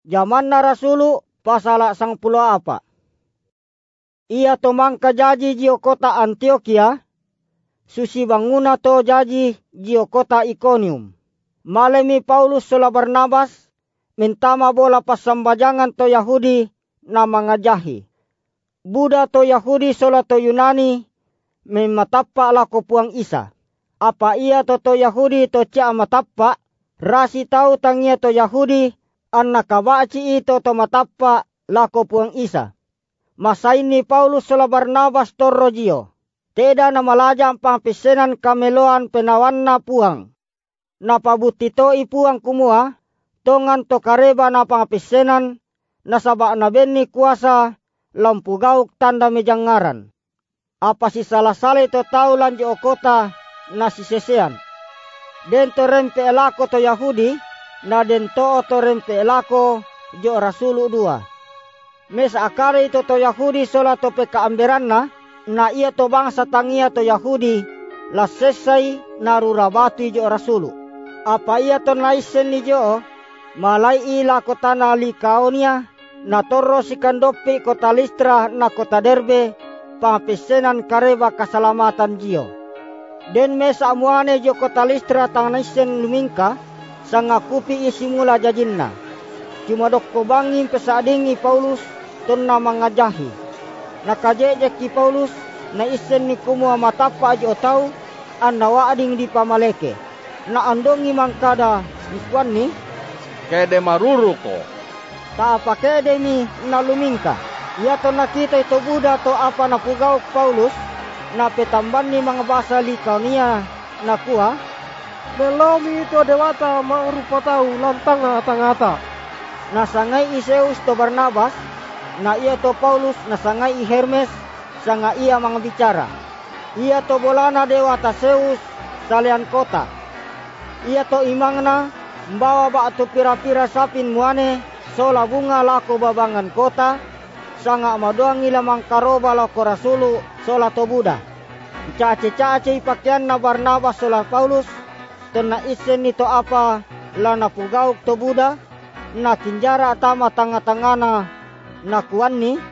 Zaman na rasulu pasala sang pulo apa. Ia to mangka jaji jio kota Antioquia, susi banguna to jaji jio kota Iconium. Malemi Paulus sola Barnabas mentama bola pasambajangan to Yahudi na mangajahi. Buda to Yahudi sola to Yunani mematappa lako puang Isa. Apa ia to Yahudi to cia matappa, rasi tau tangia to Yahudi anna kabaci ito to matappa lako puang Isa. Masaini Paulus sola Barnabas torro jio. Teda na malajang pangpisenan kameloan penawanna puang. Napabuti to ipuang kumua, tongan to kareba na pangpisenan, nasaba na benni kuasa, lampu gauk tanda mejangaran. Apa si salah-salah to tau lanji o kota na sisesean. Den to rempe elako to Yahudi, na den to rempe elako jo rasulu dua. Mes akare ito to Yahudi sola to pekaamberan na ia to bangsa tangia to Yahudi, la sesai na rurabati jo rasulu. Apa ia to naisen ni jo, malai ila kota na Likaonia, na torro si kandopi kota Listra na kota Derbe, pangpesenan kareba kasalamatan jio. Den mesa amuane jo kota Listra tangaisen lumingka, sangakupi isimula jajinna. Cuma dokko bangin pesadingi Paulus, tunna mangajahi. Nakajeje ki Paulus, na isen ni kumua matapa jo tau, anna waading di pamaleke. Na andongi mangkada ikuan ni, kede maruru ko. Ta apa kede ni na lumingka. Ia to nakita ito Buda to apa na pugaw Paulus, na petamban ni mga basa Likaonia na kuha. Melomi ito dewata mangrupa tau lantang tangata. Nasangay Zeus to Barnabas, na ia to Paulus nasangay Hermes, sanga ia mga bicara. Ia to bolana dewata Zeus salian kota. Ia to imangna mbawa ba ato pira-pira sapin muane sola bunga lako babangan kota, sanga madoang ilamang karoba lako rasulu sola to Buda. Cace-cace ipakyan na Barnabas sola Paulus, tena isen nito apa lana pugauk to Buda, na kinjara tama tanga-tangana na kuan ni.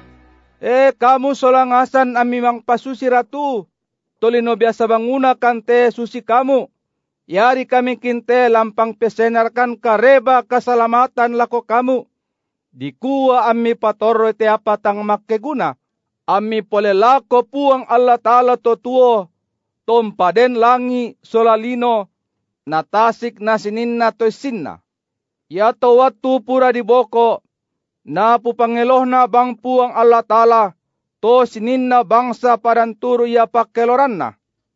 Kamu solangasan ami mang pasusi ratu, tolino biasa banguna kante susi kamu. Yari kami kinte lampang pesenarkan kareba kasalamatan lako kamu. Dikuwa ami patoro te apa tang makeguna. Ami pole lako puang Allah Ta'ala to tuo. Tompaden langi solalino. Natasik na sininna to sinna. Yato watu pura di boko. Na pupangeloh na bang puang Allah Ta'ala. To sininna bangsa paranturu ya pakeloran na.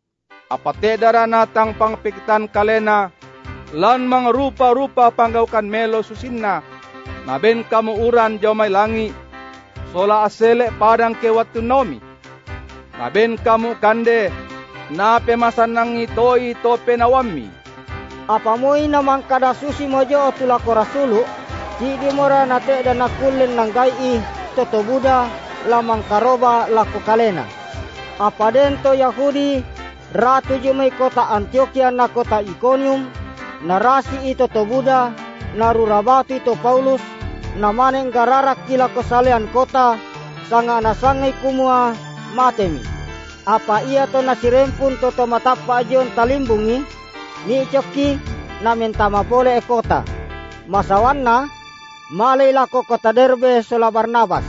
Apate dara natang pangpikitan kalena, lan mga rupa-rupa panggaukan melo susinna, naben kamu uran jomay langi, sola asele padang kewatu nomi, naben kamu kande, na pemasan nang ito penawami. Apa mo'y namang kada susi mo jo tulako rasulu, di mora nate dan nakulin ng gai toto Buda lamang karoba lako kalena. Apa den to Yahudi, ratu jumay kota Antioquia na kota Iconium, narasi ito to Buda, narurabati to Paulus, namaneng gararak kila kosalian kota, sanga nasangay kumua matemi. Apa iya to nasirempun to matapa ajon talimbungi, ni ichoki na mentama pole kota. Masawan na, malay lako kota Derbe sola Barnabas.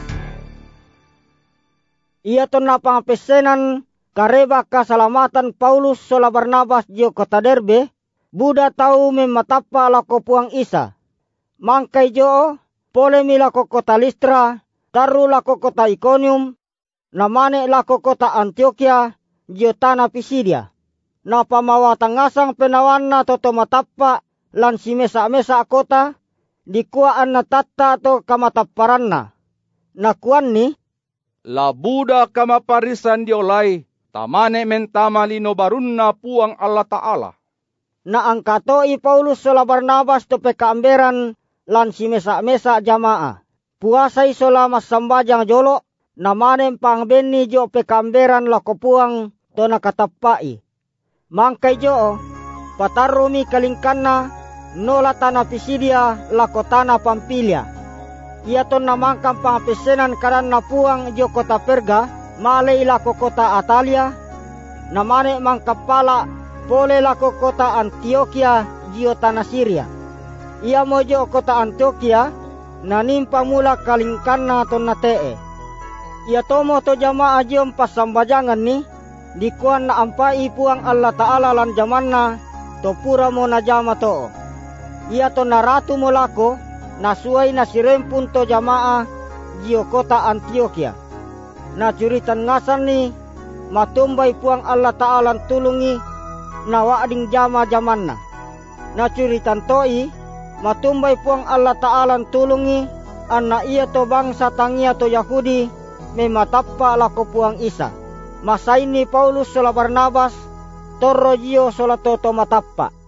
Iya to na pangapesenan, kareba kasalamatan Paulus sola Barnabas jio kota Derbe, Buda tau mematapa lako puang Isa. Mangkay jo, pole mi lako kota Listra, taru lako kota Iconium, namane lako kota Antioquia, jio tanah Pisidia. Na pamawatangasang penawan na toto matapa, lan si mesa-mesa kota, dikuaan na tatta to kamataparan na. Nakuan ni, la Buda kamaparisan diolay, tamane mentama lino barunna puang Allah Ta'ala. Na angkatoi Paulus sola Barnabas to pekaamberan lan si mesa-mesa jamaah. Puasay sola masambajang jolo, namanem pangbenni jo pekaamberan lako puang to nakatapai. Mangkay jo, patarumi kalingkanna nola tanah Pisidia lako tanah Pampilia. Ia ton namangkan pangapesenan karan napuang jio kota Perga, male ilako kota Atalia, namane mangkapala pole lako kota Antioquia jio tanah Syria. Ia mojo kota Antioquia, nanimpa mula kalingkanna ton natee. Ia tomo to jamaah jio pasambajangan ni, dikuan na ampai puang Allah Ta'ala lan jamanna, to pura mo na jama to. Ia to naratu molako, nasuai nasirempun to jamaah jio kota Antioquia. Na curitan ngasan ni matumbay puang Allah Ta'ala tulungi na wading jama jamanna. Na curitan toi matumbay puang Allah Ta'ala tulungi anna iya to bangsa tangia to Yahudi mematappa lako puang Isa. Masai ni Paulus sola Barnabas torro jio sola to matappa.